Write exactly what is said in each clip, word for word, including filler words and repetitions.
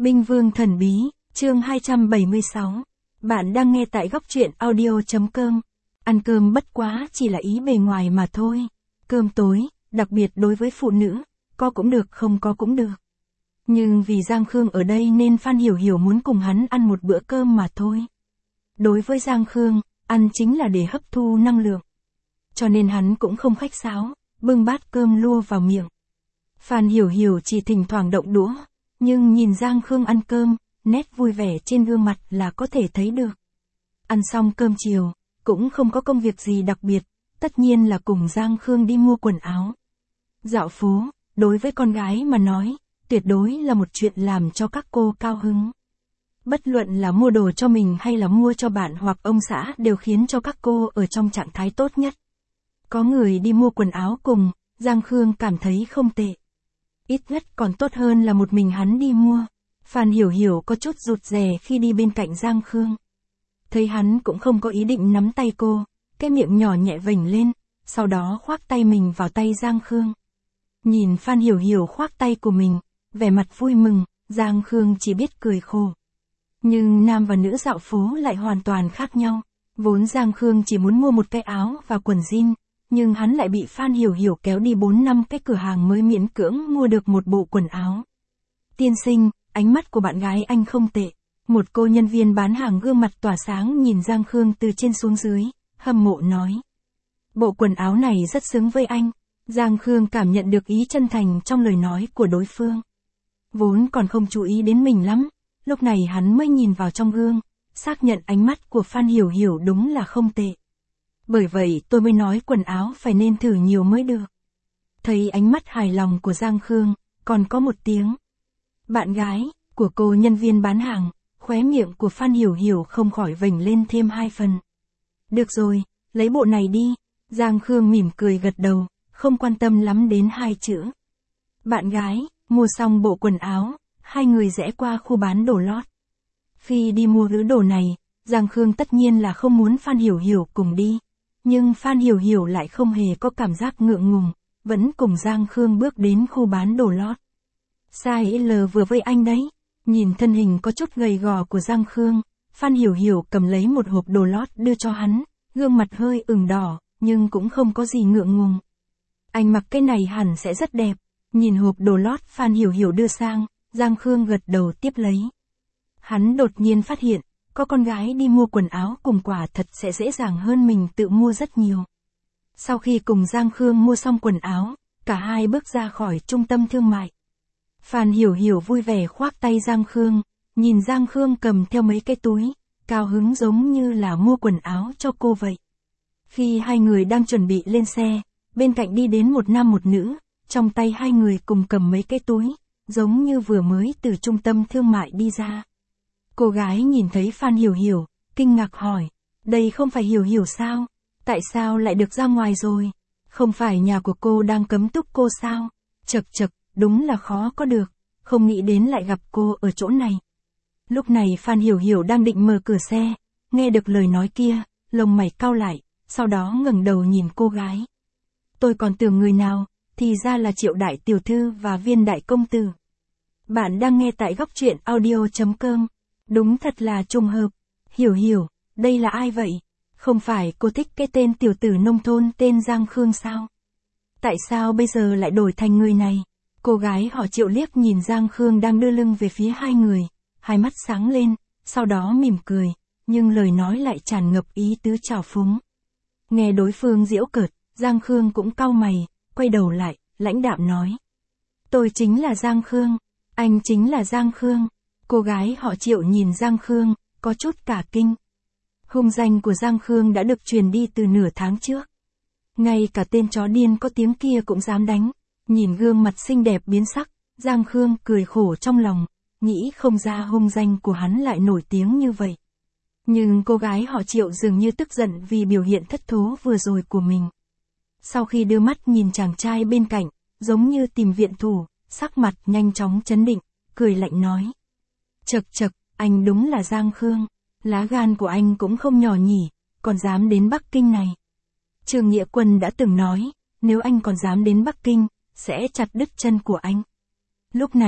Binh Vương Thần Bí, chương hai trăm bảy mươi sáu. Bạn đang nghe tại góc truyện audio.com. Ăn cơm bất quá chỉ là ý bề ngoài mà thôi. Cơm tối, đặc biệt đối với phụ nữ, có cũng được không có cũng được. Nhưng vì Giang Khương ở đây nên Phan Hiểu Hiểu muốn cùng hắn ăn một bữa cơm mà thôi. Đối với Giang Khương, ăn chính là để hấp thu năng lượng. Cho nên hắn cũng không khách sáo, bưng bát cơm lua vào miệng. Phan Hiểu Hiểu chỉ thỉnh thoảng động đũa, nhưng nhìn Giang Khương ăn cơm, nét vui vẻ trên gương mặt là có thể thấy được. Ăn xong cơm chiều, cũng không có công việc gì đặc biệt, tất nhiên là cùng Giang Khương đi mua quần áo. Dạo phố, đối với con gái mà nói, tuyệt đối là một chuyện làm cho các cô cao hứng. Bất luận là mua đồ cho mình hay là mua cho bạn hoặc ông xã đều khiến cho các cô ở trong trạng thái tốt nhất. Có người đi mua quần áo cùng, Giang Khương cảm thấy không tệ. Ít nhất còn tốt hơn là một mình hắn đi mua. Phan Hiểu Hiểu có chút rụt rè khi đi bên cạnh Giang Khương. Thấy hắn cũng không có ý định nắm tay cô, cái miệng nhỏ nhẹ vểnh lên, sau đó khoác tay mình vào tay Giang Khương. Nhìn Phan Hiểu Hiểu khoác tay của mình, vẻ mặt vui mừng, Giang Khương chỉ biết cười khổ. Nhưng nam và nữ dạo phố lại hoàn toàn khác nhau. Vốn Giang Khương chỉ muốn mua một cái áo và quần jean, nhưng hắn lại bị Phan Hiểu Hiểu kéo đi bốn năm cái cửa hàng mới miễn cưỡng mua được một bộ quần áo. Tiên sinh, ánh mắt của bạn gái anh không tệ. Một cô nhân viên bán hàng gương mặt tỏa sáng nhìn Giang Khương từ trên xuống dưới, hâm mộ nói. Bộ quần áo này rất xứng với anh. Giang Khương cảm nhận được ý chân thành trong lời nói của đối phương. Vốn còn không chú ý đến mình lắm, lúc này hắn mới nhìn vào trong gương, xác nhận ánh mắt của Phan Hiểu Hiểu đúng là không tệ. Bởi vậy tôi mới nói quần áo phải nên thử nhiều mới được. Thấy ánh mắt hài lòng của Giang Khương, còn có một tiếng. Bạn gái, của cô nhân viên bán hàng, khóe miệng của Phan Hiểu Hiểu không khỏi vểnh lên thêm hai phần. Được rồi, lấy bộ này đi. Giang Khương mỉm cười gật đầu, không quan tâm lắm đến hai chữ. Bạn gái, mua xong bộ quần áo, hai người rẽ qua khu bán đồ lót. Khi đi mua thứ đồ này, Giang Khương tất nhiên là không muốn Phan Hiểu Hiểu cùng đi. Nhưng Phan Hiểu Hiểu lại không hề có cảm giác ngượng ngùng, vẫn cùng Giang Khương bước đến khu bán đồ lót. Size L vừa với anh đấy. Nhìn thân hình có chút gầy gò của Giang Khương, Phan Hiểu Hiểu cầm lấy một hộp đồ lót đưa cho hắn, gương mặt hơi ửng đỏ, nhưng cũng không có gì ngượng ngùng. Anh mặc cái này hẳn sẽ rất đẹp. Nhìn hộp đồ lót Phan Hiểu Hiểu đưa sang, Giang Khương gật đầu tiếp lấy. Hắn đột nhiên phát hiện, có con gái đi mua quần áo cùng quả thật sẽ dễ dàng hơn mình tự mua rất nhiều. Sau khi cùng Giang Khương mua xong quần áo, cả hai bước ra khỏi trung tâm thương mại. Phan Hiểu Hiểu vui vẻ khoác tay Giang Khương, nhìn Giang Khương cầm theo mấy cái túi, cao hứng giống như là mua quần áo cho cô vậy. Khi hai người đang chuẩn bị lên xe, bên cạnh đi đến một nam một nữ, trong tay hai người cùng cầm mấy cái túi, giống như vừa mới từ trung tâm thương mại đi ra. Cô gái nhìn thấy Phan Hiểu Hiểu, kinh ngạc hỏi, đây không phải Hiểu Hiểu sao? Tại sao lại được ra ngoài rồi? Không phải nhà của cô đang cấm túc cô sao? Chật chật, đúng là khó có được, không nghĩ đến lại gặp cô ở chỗ này. Lúc này Phan Hiểu Hiểu đang định mở cửa xe, nghe được lời nói kia, lông mày cau lại, sau đó ngẩng đầu nhìn cô gái. Tôi còn tưởng người nào, thì ra là Triệu đại tiểu thư và Viên đại công tử. Bạn đang nghe tại góc truyện audio.com. Đúng thật là trùng hợp. Hiểu Hiểu, đây là ai vậy? Không phải cô thích cái tên tiểu tử nông thôn tên Giang Khương sao? Tại sao bây giờ lại đổi thành người này? Cô gái họ Triệu liếc nhìn Giang Khương đang đưa lưng về phía hai người, hai mắt sáng lên, sau đó mỉm cười, nhưng lời nói lại tràn ngập ý tứ trào phúng. Nghe đối phương giễu cợt, Giang Khương cũng cau mày, quay đầu lại, lãnh đạm nói. Tôi chính là Giang Khương, anh chính là Giang Khương. Cô gái họ Triệu nhìn Giang Khương, có chút cả kinh. Hung danh của Giang Khương đã được truyền đi từ nửa tháng trước. Ngay cả tên chó điên có tiếng kia cũng dám đánh. Nhìn gương mặt xinh đẹp biến sắc, Giang Khương cười khổ trong lòng, nghĩ không ra hung danh của hắn lại nổi tiếng như vậy. Nhưng cô gái họ Triệu dường như tức giận vì biểu hiện thất thố vừa rồi của mình. Sau khi đưa mắt nhìn chàng trai bên cạnh, giống như tìm viện thủ, sắc mặt nhanh chóng chấn định, cười lạnh nói. Chật chật, anh đúng là Giang Khương, lá gan của anh cũng không nhỏ nhỉ, còn dám đến Bắc Kinh này. Trương Nghĩa Quân đã từng nói, nếu anh còn dám đến Bắc Kinh, sẽ chặt đứt chân của anh. Lúc này,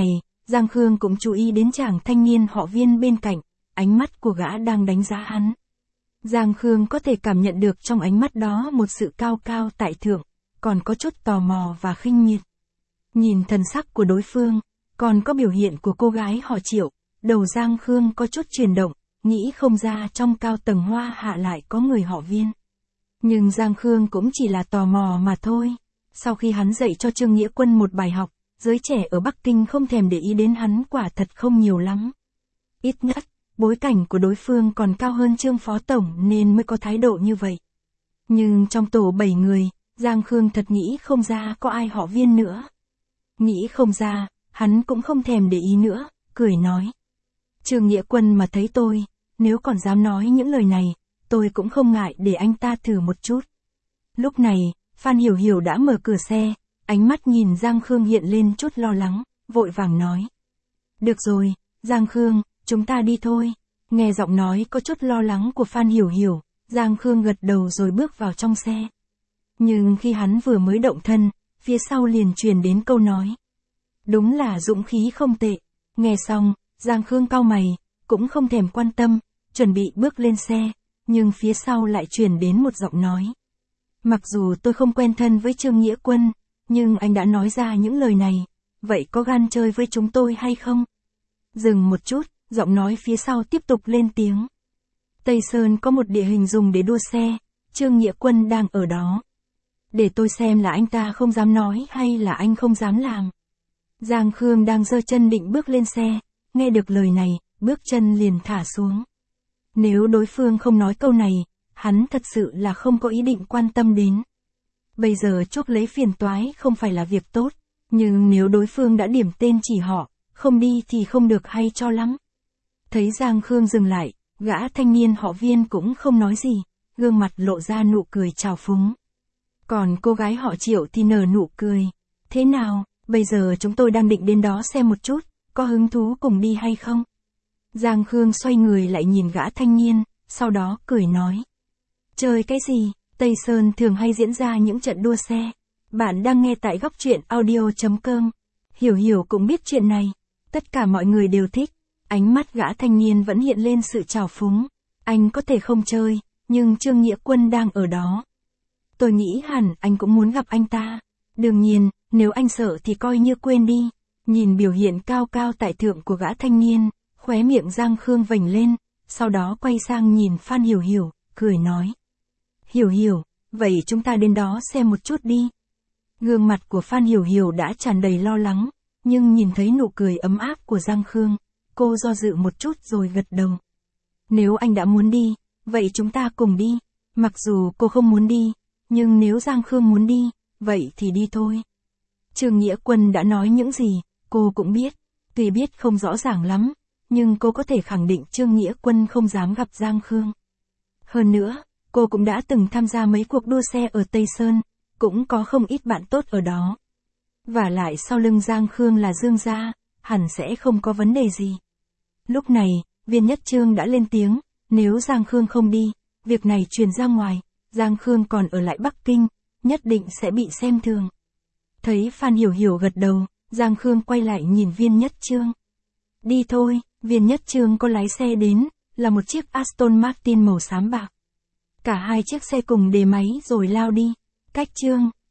Giang Khương cũng chú ý đến chàng thanh niên họ Viên bên cạnh, ánh mắt của gã đang đánh giá hắn. Giang Khương có thể cảm nhận được trong ánh mắt đó một sự cao cao tại thượng, còn có chút tò mò và khinh miệt. Nhìn thần sắc của đối phương, còn có biểu hiện của cô gái họ Triệu, đầu Giang Khương có chút chuyển động, nghĩ không ra trong cao tầng Hoa Hạ lại có người họ Viên. Nhưng Giang Khương cũng chỉ là tò mò mà thôi. Sau khi hắn dạy cho Trương Nghĩa Quân một bài học, giới trẻ ở Bắc Kinh không thèm để ý đến hắn quả thật không nhiều lắm. Ít nhất, bối cảnh của đối phương còn cao hơn Trương Phó Tổng nên mới có thái độ như vậy. Nhưng trong tổ bảy người, Giang Khương thật nghĩ không ra có ai họ Viên nữa. Nghĩ không ra, hắn cũng không thèm để ý nữa, cười nói. Trương Nghĩa Quân mà thấy tôi, nếu còn dám nói những lời này, tôi cũng không ngại để anh ta thử một chút. Lúc này, Phan Hiểu Hiểu đã mở cửa xe, ánh mắt nhìn Giang Khương hiện lên chút lo lắng, vội vàng nói. Được rồi, Giang Khương, chúng ta đi thôi. Nghe giọng nói có chút lo lắng của Phan Hiểu Hiểu, Giang Khương gật đầu rồi bước vào trong xe. Nhưng khi hắn vừa mới động thân, phía sau liền truyền đến câu nói. Đúng là dũng khí không tệ. Nghe xong, Giang Khương cau mày, cũng không thèm quan tâm, chuẩn bị bước lên xe, nhưng phía sau lại truyền đến một giọng nói. Mặc dù tôi không quen thân với Trương Nghĩa Quân, nhưng anh đã nói ra những lời này, vậy có gan chơi với chúng tôi hay không? Dừng một chút, giọng nói phía sau tiếp tục lên tiếng. Tây Sơn có một địa hình dùng để đua xe, Trương Nghĩa Quân đang ở đó. Để tôi xem là anh ta không dám nói hay là anh không dám làm. Giang Khương đang giơ chân định bước lên xe, nghe được lời này, bước chân liền thả xuống. Nếu đối phương không nói câu này, hắn thật sự là không có ý định quan tâm đến. Bây giờ chuốc lấy phiền toái không phải là việc tốt, nhưng nếu đối phương đã điểm tên chỉ họ, không đi thì không được hay cho lắm. Thấy Giang Khương dừng lại, gã thanh niên họ Viên cũng không nói gì, gương mặt lộ ra nụ cười trào phúng. Còn cô gái họ Triệu thì nở nụ cười. Thế nào, bây giờ chúng tôi đang định đến đó xem một chút, có hứng thú cùng đi hay không? Giang Khương xoay người lại nhìn gã thanh niên, sau đó cười nói. Chơi cái gì, Tây Sơn thường hay diễn ra những trận đua xe. Bạn đang nghe tại góc truyện audio chấm com. Hiểu Hiểu cũng biết chuyện này. Tất cả mọi người đều thích. Ánh mắt gã thanh niên vẫn hiện lên sự trào phúng. Anh có thể không chơi, nhưng Trương Nghĩa Quân đang ở đó. Tôi nghĩ hẳn anh cũng muốn gặp anh ta. Đương nhiên, nếu anh sợ thì coi như quên đi. Nhìn biểu hiện cao cao tại thượng của gã thanh niên, khóe miệng Giang Khương vểnh lên, sau đó quay sang nhìn Phan Hiểu Hiểu, cười nói. Hiểu Hiểu, vậy chúng ta đến đó xem một chút đi. Gương mặt của Phan Hiểu Hiểu đã tràn đầy lo lắng, nhưng nhìn thấy nụ cười ấm áp của Giang Khương, cô do dự một chút rồi gật đầu. Nếu anh đã muốn đi, vậy chúng ta cùng đi. Mặc dù cô không muốn đi, nhưng nếu Giang Khương muốn đi, vậy thì đi thôi. Trương Nghĩa Quân đã nói những gì, cô cũng biết. Tuy biết không rõ ràng lắm, nhưng cô có thể khẳng định Trương Nghĩa Quân không dám gặp Giang Khương. Hơn nữa, cô cũng đã từng tham gia mấy cuộc đua xe ở Tây Sơn, cũng có không ít bạn tốt ở đó. Và lại sau lưng Giang Khương là Dương gia, hẳn sẽ không có vấn đề gì. Lúc này, Viên Nhất Trương đã lên tiếng, nếu Giang Khương không đi, việc này truyền ra ngoài, Giang Khương còn ở lại Bắc Kinh, nhất định sẽ bị xem thường. Thấy Phan Hiểu Hiểu gật đầu, Giang Khương quay lại nhìn Viên Nhất Trương. Đi thôi, Viên Nhất Trương có lái xe đến, là một chiếc Aston Martin màu xám bạc. Cả hai chiếc xe cùng đề máy rồi lao đi. Cách Trương